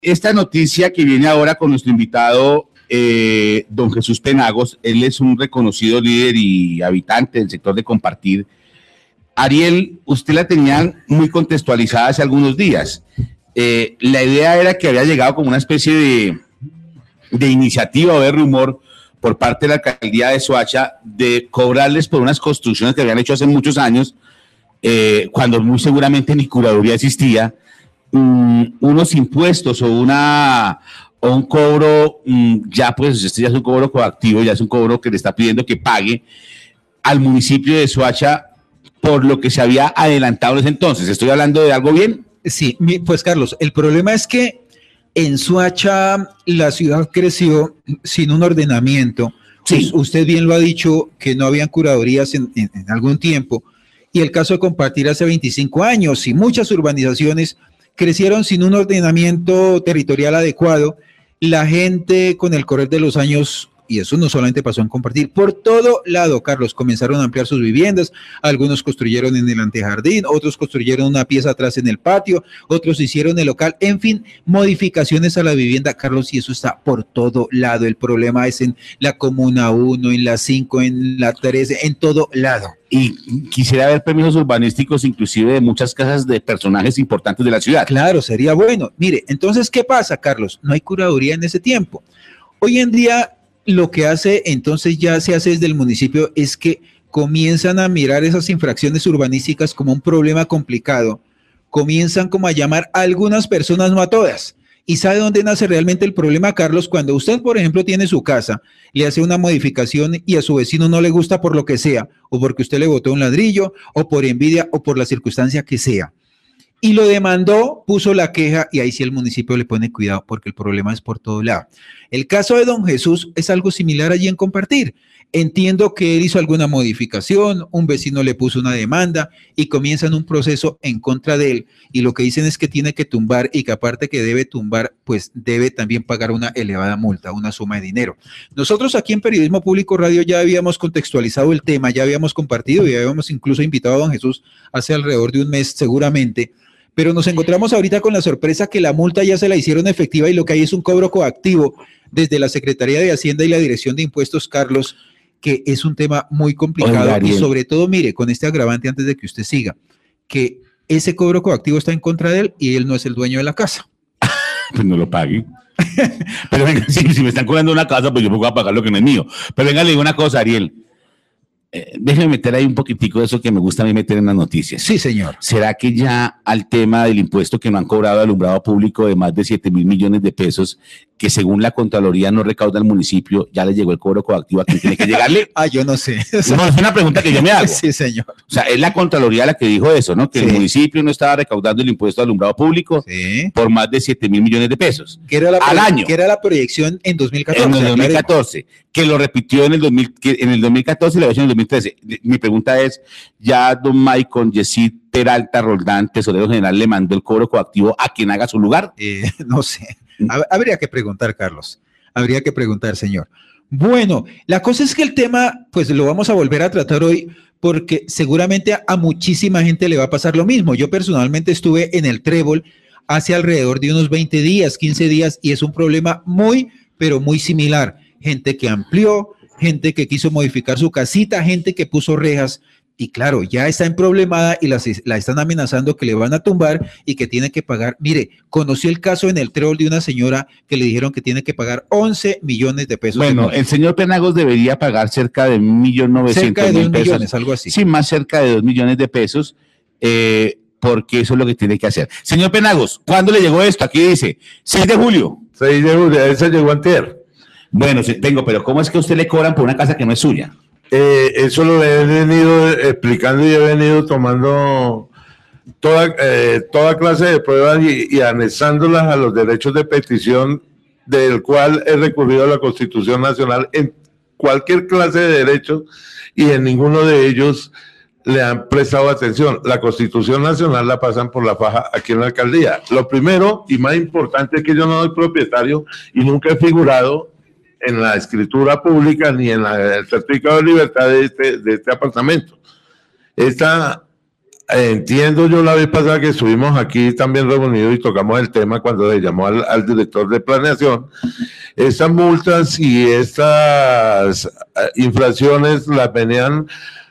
esta noticia que viene ahora con nuestro invitado, don Jesús Penagos, él es un reconocido líder y habitante del sector de Compartir. Ariel, usted la tenía muy contextualizada hace algunos días. La idea era que había llegado como una especie de iniciativa o de rumor por parte de la alcaldía de Soacha de cobrarles por unas construcciones que habían hecho hace muchos años, cuando muy seguramente ni curaduría existía, unos impuestos o un cobro, ya pues este ya es un cobro coactivo, ya es un cobro que le está pidiendo que pague al municipio de Soacha por lo que se había adelantado en ese entonces. ¿Estoy hablando de algo bien? Sí, pues Carlos, el problema es que en Soacha la ciudad creció sin un ordenamiento. Sí. Usted bien lo ha dicho, que no habían curadurías en algún tiempo, y el caso de Compartir hace 25 años, y muchas urbanizaciones crecieron sin un ordenamiento territorial adecuado. La gente con el correr de los años, y eso no solamente pasó en Compartir, por todo lado, Carlos, comenzaron a ampliar sus viviendas, algunos construyeron en el antejardín, otros construyeron una pieza atrás en el patio, otros hicieron el local, en fin, modificaciones a la vivienda, Carlos, y eso está por todo lado. El problema es en la Comuna 1, en la 5, en la 13, en todo lado. Y quisiera ver permisos urbanísticos inclusive de muchas casas de personajes importantes de la ciudad. Claro, sería bueno. Mire, entonces, ¿qué pasa, Carlos? No hay curaduría en ese tiempo. Hoy en día, lo que hace, entonces ya se hace desde el municipio, es que comienzan a mirar esas infracciones urbanísticas como un problema complicado, comienzan como a llamar a algunas personas, no a todas. ¿Y sabe dónde nace realmente el problema, Carlos? Cuando usted, por ejemplo, tiene su casa, le hace una modificación y a su vecino no le gusta por lo que sea, o porque usted le botó un ladrillo, o por envidia, o por la circunstancia que sea. Y lo demandó, puso la queja, y ahí sí el municipio le pone cuidado, porque el problema es por todo lado. El caso de don Jesús es algo similar allí en Compartir. Entiendo que él hizo alguna modificación, un vecino le puso una demanda y comienzan un proceso en contra de él, y lo que dicen es que tiene que tumbar, y que aparte que debe tumbar, pues debe también pagar una elevada multa, una suma de dinero. Nosotros aquí en Periodismo Público Radio ya habíamos contextualizado el tema, ya habíamos compartido y habíamos incluso invitado a don Jesús hace alrededor de un mes seguramente, pero nos encontramos ahorita con la sorpresa que la multa ya se la hicieron efectiva y lo que hay es un cobro coactivo desde la Secretaría de Hacienda y la Dirección de Impuestos, Carlos, que es un tema muy complicado. Oiga, y sobre todo, mire, con este agravante antes de que usted siga, que ese cobro coactivo está en contra de él y él no es el dueño de la casa. Pues no lo pague. Pero venga, si me están cobrando una casa, pues yo voy a pagar lo que no es mío. Pero venga, le digo una cosa, Ariel. Déjeme meter ahí un poquitico de eso que me gusta a mí meter en las noticias. Sí, señor. ¿Será que ya al tema del impuesto que no han cobrado de alumbrado público de más de 7.000 millones de pesos, que según la Contraloría no recauda el municipio, ya le llegó el cobro coactivo a quien tiene que llegarle? Yo no sé. No, es una pregunta que yo me hago. Sí, señor. O sea, es la Contraloría la que dijo eso, ¿no? Que sí, el municipio no estaba recaudando el impuesto de alumbrado público por más de 7.000 millones de pesos al año. Que era la proyección en 2014. En el 2014, que lo repitió en el 2014 y la versión en el 2013. Mi pregunta es, ¿ya don Mike con Yesid Peralta Roldán, tesorero general, le mandó el cobro coactivo a quien haga su lugar? No sé. Habría que preguntar, Carlos. Habría que preguntar, señor. Bueno, la cosa es que el tema, pues lo vamos a volver a tratar hoy, porque seguramente a muchísima gente le va a pasar lo mismo. Yo personalmente estuve en el Trébol hace alrededor de unos 20 días, 15 días, y es un problema muy, pero muy similar. Gente que amplió, gente que quiso modificar su casita, gente que puso rejas, y claro, ya está emproblemada y la están amenazando que le van a tumbar y que tiene que pagar. Mire, conocí el caso en el Trébol de una señora que le dijeron que tiene que pagar 11 millones de pesos. Bueno, el señor Penagos debería pagar cerca de 1.900.000 cerca de 2 pesos, millones, algo así. Sí, más cerca de 2 millones de pesos, porque eso es lo que tiene que hacer. Señor Penagos, ¿cuándo le llegó esto? Aquí dice, 6 de julio. 6 de julio, eso llegó antier. Bueno, tengo, pero ¿cómo es que a usted le cobran por una casa que no es suya? Eso lo he venido explicando y he venido tomando toda clase de pruebas y anexándolas a los derechos de petición, del cual he recurrido a la Constitución Nacional en cualquier clase de derechos y en ninguno de ellos le han prestado atención. La Constitución Nacional la pasan por la faja aquí en la alcaldía. Lo primero y más importante es que yo no soy propietario y nunca he figurado en la escritura pública ni en el certificado de libertad de este apartamento. Esta entiendo yo la vez pasada que estuvimos aquí también reunidos y tocamos el tema cuando le llamó al director de planeación, estas multas y estas infracciones las venían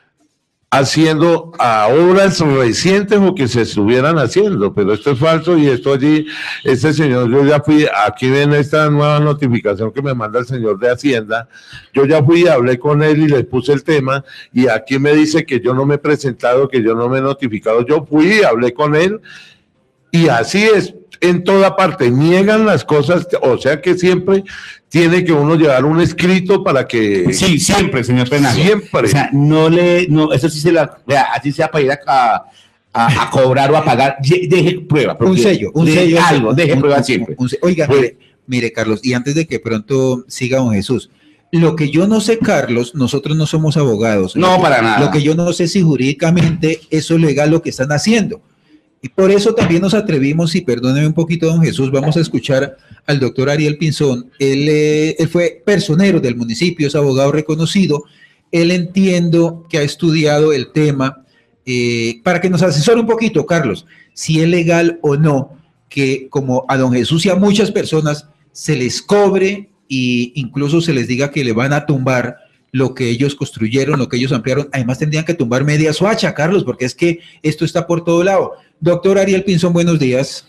haciendo a obras recientes o que se estuvieran haciendo, pero esto es falso y esto allí, este señor, yo ya fui, aquí ven esta nueva notificación que me manda el señor de Hacienda, yo ya fui, hablé con él y le puse el tema y aquí me dice que yo no me he presentado, que yo no me he notificado, yo fui, hablé con él y así es en toda parte, niegan las cosas, o sea que siempre tiene que uno llevar un escrito para que... Sí, siempre, señor Penagos. Siempre. O sea, eso sí se la... Vea, así sea para ir a cobrar o a pagar, deje prueba. Un sello, algo, deje prueba siempre. Oiga, mire, Carlos, y antes de que pronto siga don Jesús, lo que yo no sé, Carlos, nosotros no somos abogados. No, para nada. Lo que yo no sé si jurídicamente eso es legal lo que están haciendo. Y por eso también nos atrevimos, y perdóneme un poquito, don Jesús, vamos a escuchar al doctor Ariel Pinzón. Él fue personero del municipio, es abogado reconocido. Él entiendo que ha estudiado el tema para que nos asesore un poquito, Carlos, si es legal o no que como a don Jesús y a muchas personas se les cobre e incluso se les diga que le van a tumbar lo que ellos construyeron, lo que ellos ampliaron. Además tendrían que tumbar media Soacha, Carlos, porque es que esto está por todo lado. Doctor Ariel Pinzón, buenos días.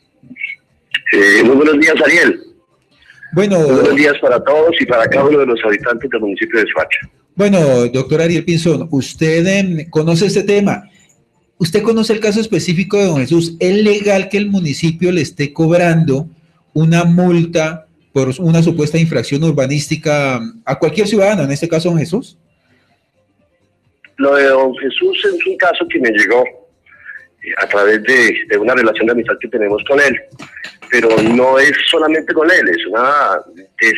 Muy buenos días, Ariel. Bueno, muy buenos días para todos y para cada uno de los habitantes del municipio de Soacha. Bueno, doctor Ariel Pinzón, usted conoce este tema. ¿Usted conoce el caso específico de don Jesús? ¿Es legal que el municipio le esté cobrando una multa por una supuesta infracción urbanística a cualquier ciudadano, en este caso don Jesús? Lo de don Jesús es un caso que me llegó a través de una relación de amistad que tenemos con él, pero no es solamente con él, es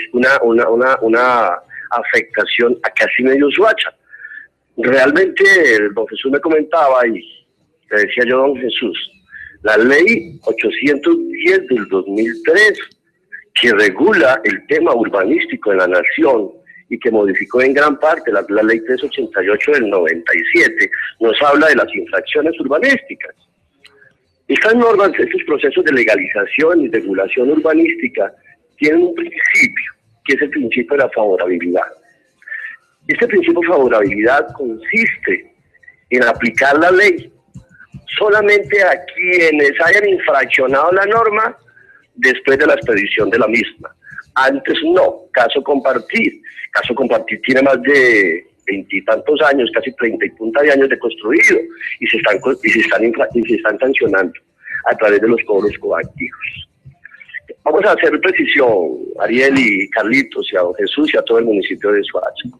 una afectación a casi medio Soacha. Realmente don Jesús me comentaba y le decía yo, don Jesús, la ley 810 del 2003 que regula el tema urbanístico en la nación y que modificó en gran parte la ley 388 del 97, nos habla de las infracciones urbanísticas. Estas normas, estos procesos de legalización y regulación urbanística tienen un principio, que es el principio de la favorabilidad. Este principio de favorabilidad consiste en aplicar la ley solamente a quienes hayan infraccionado la norma después de la expedición de la misma. Antes no. Caso compartir. Caso compartir tiene más de 20 y tantos años, casi 30 y punta de años de construido, y se están sancionando a través de los cobros coactivos. Vamos a hacer precisión, Ariel y Carlitos, y a don Jesús y a todo el municipio de Soacha.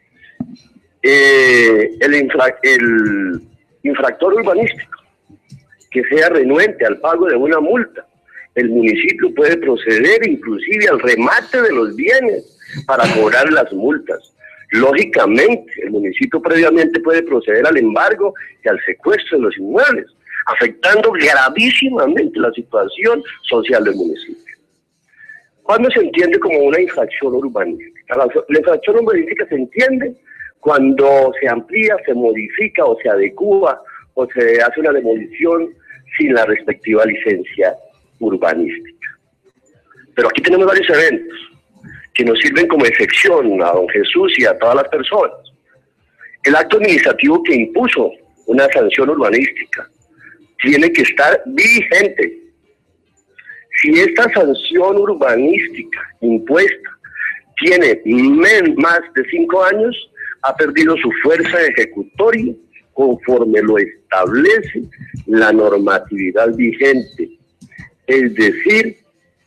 El infractor urbanístico que sea renuente al pago de una multa, el municipio puede proceder inclusive al remate de los bienes para cobrar las multas. Lógicamente, el municipio previamente puede proceder al embargo y al secuestro de los inmuebles, afectando gravísimamente la situación social del municipio. ¿Cuándo se entiende como una infracción urbanística? La infracción urbanística se entiende cuando se amplía, se modifica o se adecúa o se hace una demolición sin la respectiva licencia urbanística. Pero aquí tenemos varios eventos que nos sirven como excepción a don Jesús y a todas las personas. El acto administrativo que impuso una sanción urbanística tiene que estar vigente. Si esta sanción urbanística impuesta tiene más de 5 años, ha perdido su fuerza ejecutoria conforme lo establece la normatividad vigente. Es decir,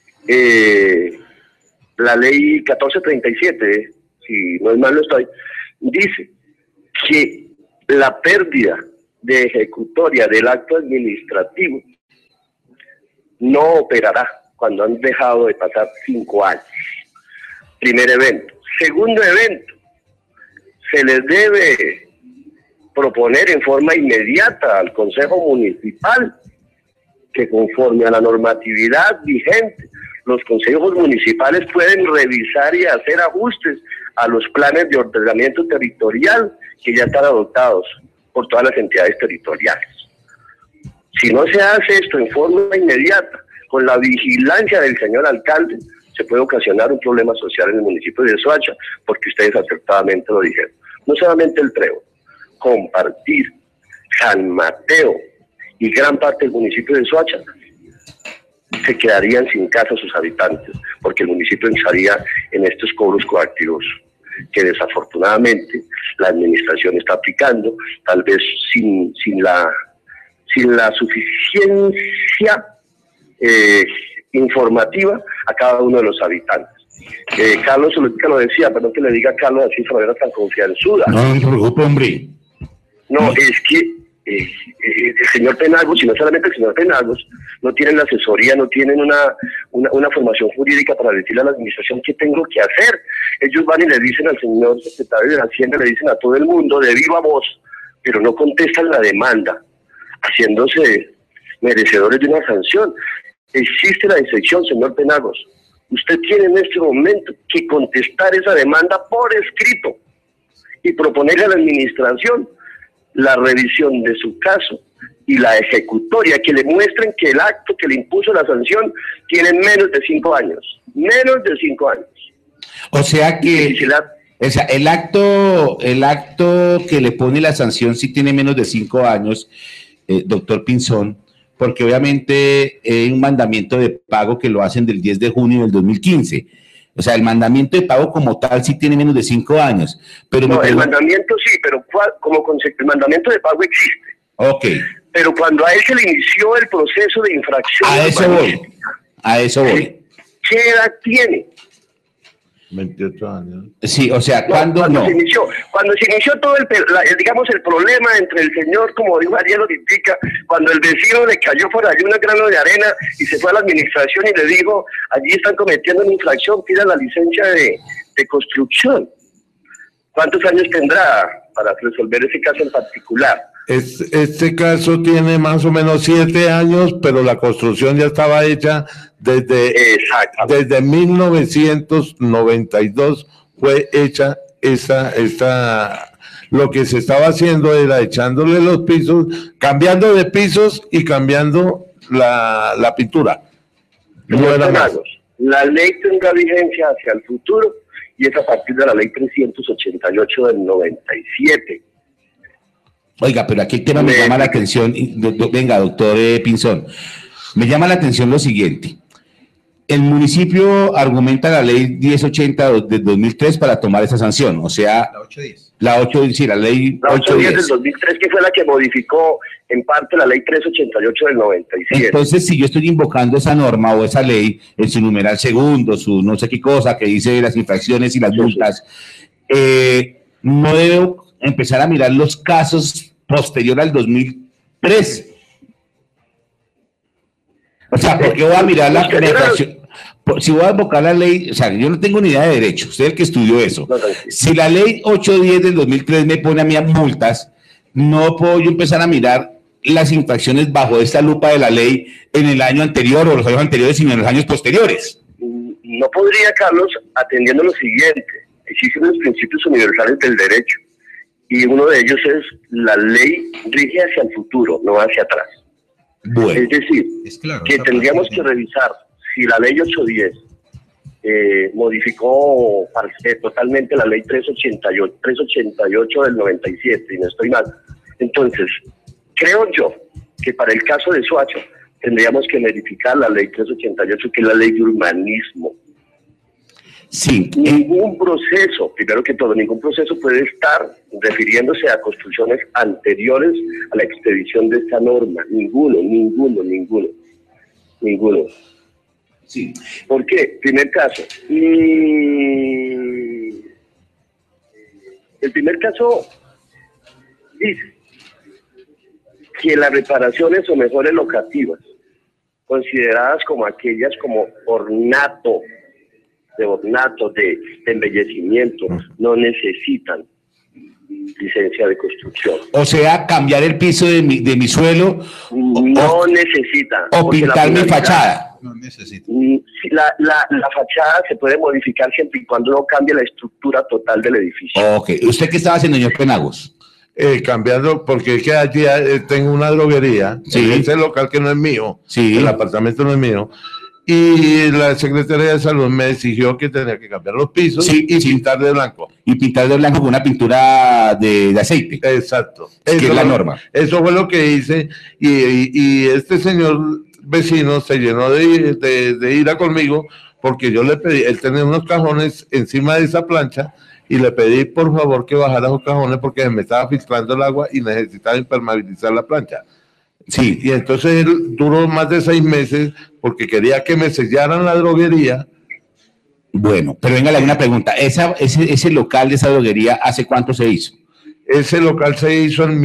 la ley 1437, si no es mal lo estoy, dice que la pérdida de ejecutoria del acto administrativo no operará cuando han dejado de pasar 5 años. Primer evento. Segundo evento, se les debe proponer en forma inmediata al Consejo Municipal que conforme a la normatividad vigente, los consejos municipales pueden revisar y hacer ajustes a los planes de ordenamiento territorial que ya están adoptados por todas las entidades territoriales. Si no se hace esto en forma inmediata, con la vigilancia del señor alcalde, se puede ocasionar un problema social en el municipio de Soacha, porque ustedes acertadamente lo dijeron. No solamente el Trébol, Compartir, San Mateo y gran parte del municipio de Soacha se quedarían sin casa sus habitantes, porque el municipio entraría en estos cobros coactivos que desafortunadamente la administración está aplicando, tal vez sin la suficiencia informativa a cada uno de los habitantes. Carlos Zulutica lo decía, pero no que le diga a Carlos así de manera tan confianzuda. No se preocupe, hombre. No, es que el señor Penagos, y no solamente el señor Penagos, no tienen la asesoría, no tienen una formación jurídica para decirle a la administración qué tengo que hacer. Ellos van y le dicen al señor secretario de Hacienda, le dicen a todo el mundo de viva voz, pero no contestan la demanda, haciéndose merecedores de una sanción. Existe la excepción, señor Penagos. Usted tiene en este momento que contestar esa demanda por escrito y proponerle a la administración la revisión de su caso y la ejecutoria, que le muestren que el acto que le impuso la sanción tiene menos de 5 años. Menos de 5 años. O sea que el acto que le pone la sanción sí tiene menos de 5 años, doctor Pinzón, porque obviamente hay un mandamiento de pago que lo hacen del 10 de junio del 2015. O sea, el mandamiento de pago como tal sí tiene menos de 5 años. Pero no, el mandamiento sí, pero como concepto, el mandamiento de pago existe. Ok. Pero cuando a él se le inició el proceso de infracción... A eso voy. ¿Qué edad tiene? 28 años. Sí, o sea, cuando se inició todo el problema entre el señor, como dijo Ariel, lo indica, cuando el vecino le cayó por allí un grano de arena y se fue a la administración y le dijo, allí están cometiendo una infracción, pida la licencia de construcción. ¿Cuántos años tendrá para resolver ese caso en particular? Este caso tiene más o menos 7 años, pero la construcción ya estaba hecha desde 1992 fue hecha lo que se estaba haciendo era echándole los pisos, cambiando de pisos y cambiando la pintura. No era más. La ley tendrá vigencia hacia el futuro y es a partir de la ley 388 del 97. Oiga, pero aquí el tema me llama la atención. Venga, doctor Pinzón, me llama la atención lo siguiente. El municipio argumenta la ley 1080 de 2003 para tomar esa sanción, o sea... La ley 810 del 2003, que fue la que modificó en parte la ley 388 del 97. Entonces, si yo estoy invocando esa norma o esa ley en su numeral segundo, su no sé qué cosa que dice las infracciones y las multas, no debo empezar a mirar los casos posterior al 2003. O sea, ¿por qué voy a mirar la infracción? Si voy a invocar la ley, o sea, yo no tengo ni idea de derecho, usted es el que estudió eso. Si la ley 810 del 2003 me pone a mí a multas, no puedo yo empezar a mirar las infracciones bajo esta lupa de la ley en el año anterior o los años anteriores, sino en los años posteriores. No podría, Carlos, atendiendo lo siguiente. Existen los principios universales del derecho y uno de ellos es la ley rige hacia el futuro, no hacia atrás. Bueno, es decir, que tendríamos que revisar si la ley 810 modificó totalmente la ley 388 del 97, y no estoy mal. Entonces, creo yo que para el caso de Soacha tendríamos que verificar la ley 388, que es la ley de urbanismo. Sí. Ningún proceso, primero que todo, ningún proceso puede estar refiriéndose a construcciones anteriores a la expedición de esta norma. Ninguno. Sí. ¿Por qué? Primer caso. El primer caso dice que las reparaciones o mejores locativas, consideradas como aquellas como ornato, de embellecimiento, no necesitan licencia de construcción. O sea, cambiar el piso de mi suelo. No necesita. O pintar mi fachada. No necesita. La fachada se puede modificar siempre y cuando no cambie la estructura total del edificio. Ok. ¿Usted qué estaba haciendo, señor Penagos? cambiando, porque es que allí tengo una droguería, Sí. ese local que no es mío, Sí. el apartamento no es mío, y la Secretaría de Salud me exigió que tenía que cambiar los pisos Sí, y sí. pintar de blanco. Y pintar de blanco con una pintura de aceite. Exacto. Que es la norma. Eso fue lo que hice, y este señor vecino se llenó de ira conmigo, porque yo le pedí, él tenía unos cajones encima de esa plancha, y le pedí por favor que bajara esos cajones porque se me estaba filtrando el agua y necesitaba impermeabilizar la plancha. Sí. Y entonces él duró más de 6 meses porque quería que me sellaran la droguería. Bueno, pero venga, una pregunta. Ese local de esa droguería, ¿hace cuánto se hizo? Ese local se hizo en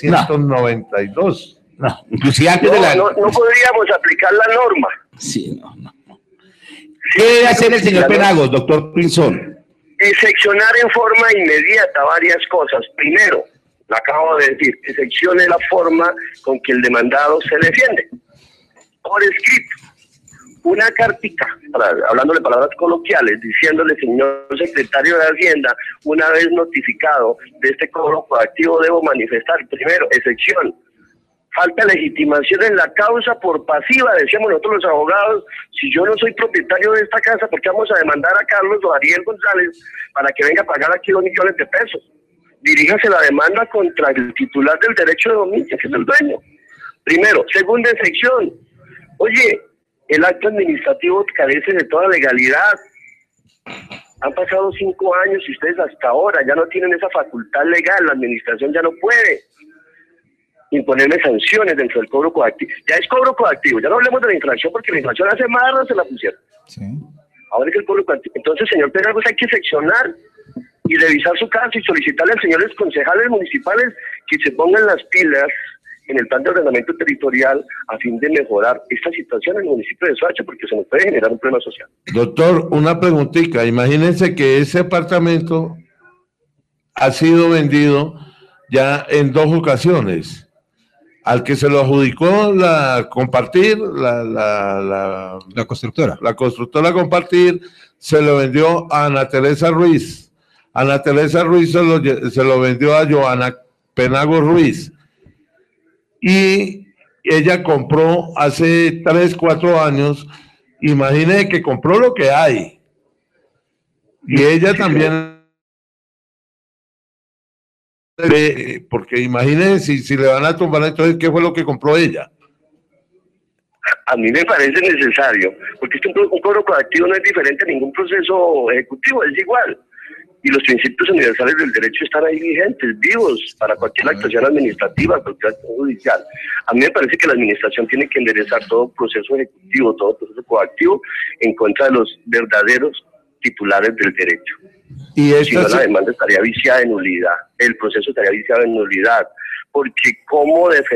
1992. No, inclusive antes de la... No podríamos aplicar la norma. Sí, no. ¿Qué debe hacer el señor Penagos, doctor Pinzón? Diseccionar en forma inmediata varias cosas. Primero, lo acabo de decir, diseccione la forma con que el demandado se defiende. Por escrito, una cartica, hablándole palabras coloquiales, diciéndole, señor secretario de Hacienda, una vez notificado de este cobro coactivo, debo manifestar, primero, excepción, falta legitimación en la causa por pasiva, decíamos nosotros los abogados, si yo no soy propietario de esta casa, ¿por qué vamos a demandar a Carlos o Ariel González para que venga a pagar aquí 2 millones de pesos? Diríjase la demanda contra el titular del derecho de dominio, que es el dueño. Primero. Segunda excepción, oye, el acto administrativo carece de toda legalidad. Han pasado 5 años y ustedes hasta ahora ya no tienen esa facultad legal, la administración ya no puede imponerme sanciones dentro del cobro coactivo. Ya es cobro coactivo, ya no hablemos de la infracción porque la infracción hace más se la pusieron. Sí. Ahora es el cobro coactivo. Entonces, señor Penagos, hay que seccionar y revisar su caso y solicitarle a los señores concejales municipales que se pongan las pilas en el plan de ordenamiento territorial a fin de mejorar esta situación en el municipio de Soacha, porque se nos puede generar un problema social. Doctor, una preguntita. Imagínense que ese apartamento ha sido vendido ya en 2 ocasiones. Al que se lo adjudicó la constructora. La constructora Compartir se lo vendió a Ana Teresa Ruiz. Ana Teresa Ruiz se lo vendió a Joana Penagos Ruiz. Y ella compró hace 3, 4 años. Imagínense que compró lo que hay. Y ella también... porque imagínense si le van a tumbar, entonces ¿qué fue lo que compró ella? A mí me parece necesario, porque un cobro coactivo no es diferente a ningún proceso ejecutivo, es igual. Y los principios universales del derecho están ahí vigentes, vivos, para cualquier actuación administrativa, cualquier acción judicial. A mí me parece que la administración tiene que enderezar todo proceso ejecutivo, todo proceso coactivo en contra de los verdaderos titulares del derecho. Y si no, la demanda estaría viciada en nulidad, el proceso estaría viciado en nulidad, porque cómo se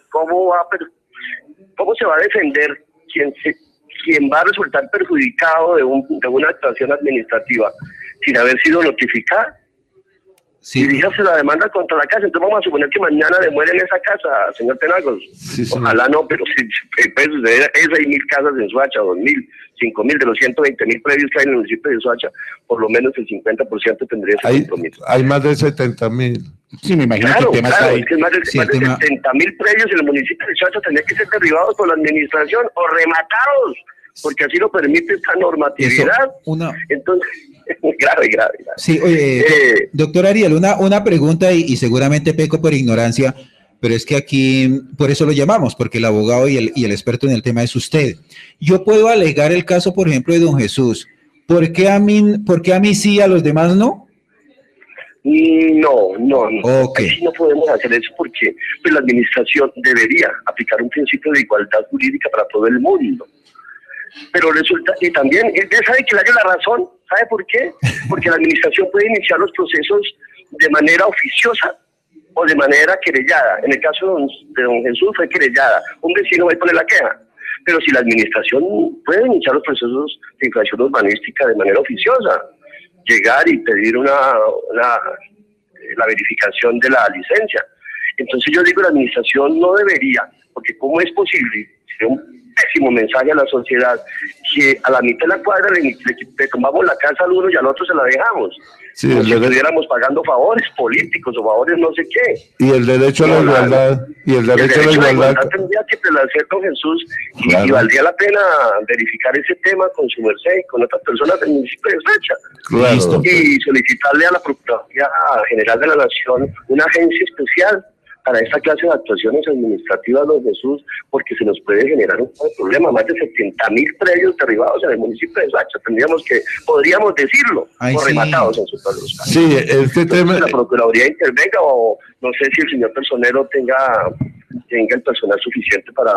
va a defender quien va a resultar perjudicado de una actuación administrativa sin haber sido notificada. Sí. Diríjase la demanda contra la casa. Entonces vamos a suponer que mañana demuelen esa casa, señor Penagos. Sí, ojalá no, pero si puede suceder, es 6.000 casas en Soacha, 2.000, 5.000 de los 120.000 predios que hay en el municipio de Soacha, por lo menos el 50% tendría ese compromiso. Hay más de 70.000. Sí, me imagino claro, que el tema claro, está ahí. Es que más de 70.000 predios en el municipio de Soacha tendrían que ser derribados por la administración o rematados, porque así lo permite esta normatividad. Entonces, grave. Sí, oye, doctor Ariel, una pregunta y seguramente peco por ignorancia, pero es que aquí, por eso lo llamamos, porque el abogado y el experto en el tema es usted. Yo puedo alegar el caso, por ejemplo, de don Jesús. ¿Por qué a mí sí y a los demás no? No. Okay. Ahí sí no podemos hacer eso porque pues, la administración debería aplicar un principio de igualdad jurídica para todo el mundo. Pero resulta, y también, ¿sabe que le haya la razón? ¿Sabe por qué? Porque la administración puede iniciar los procesos de manera oficiosa o de manera querellada. En el caso de don Jesús fue querellada. Un vecino va a poner la queja. Pero si la administración puede iniciar los procesos de infracción urbanística de manera oficiosa, llegar y pedir la verificación de la licencia. Entonces yo digo, la administración no debería, porque ¿cómo es posible? pésimo mensaje a la sociedad, que a la mitad de la cuadra le tomamos la casa al uno y al otro se la dejamos. Sí, como si estuviéramos pagando favores políticos o favores no sé qué. Y el derecho a la igualdad. Y el derecho a la igualdad tendría que prevalecer con Jesús, claro. Y valdría la pena verificar ese tema con su merced y con otras personas del municipio de Sacha. Claro. Y solicitarle a la Procuraduría General de la Nación una agencia especial para esta clase de actuaciones administrativas, don Jesús, porque se nos puede generar un problema. Más de 70.000 predios derribados en el municipio de Sacha. Podríamos decirlo, o rematados en su todos los casos. Sí, este tema. La Procuraduría intervenga, o no sé si el señor personero tenga el personal suficiente para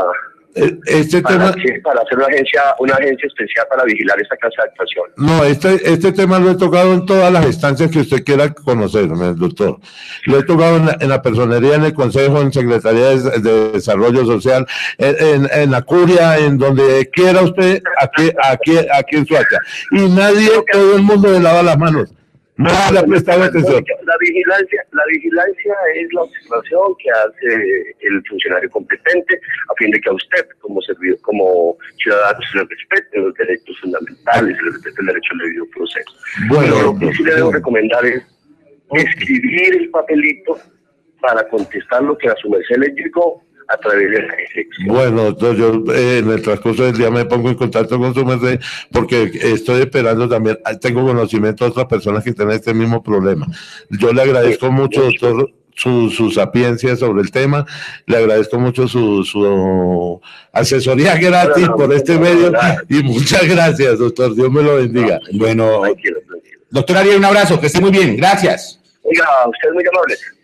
hacer una agencia especial para vigilar esta clase de actuación. No, este tema lo he tocado en todas las instancias que usted quiera conocer, doctor. Lo he tocado en la personería, en el Consejo, en Secretaría de Desarrollo Social, en la curia, en donde quiera usted, aquí en Soacha. Y nadie, todo el mundo le lava las manos. No le ha prestado atención. La vigilancia es la observación que hace el funcionario competente a fin de que a usted, como ciudadano, se le respeten los derechos fundamentales, se le respete el derecho al debido proceso. Bueno, lo que sí le debo recomendar es escribir el papelito para contestar lo que a su merced le llegó a través de la ejecución. Bueno, doctor, yo en el transcurso del día me pongo en contacto con su merced porque estoy esperando también, tengo conocimiento de otras personas que tienen este mismo problema. Yo le agradezco mucho, doctor, su sapiencia sobre el tema, le agradezco mucho su asesoría gratis por este medio y muchas gracias, doctor, Dios me lo bendiga. Bueno, doctor Ariel, un abrazo, que esté muy bien, gracias. Oiga, usted es muy amable.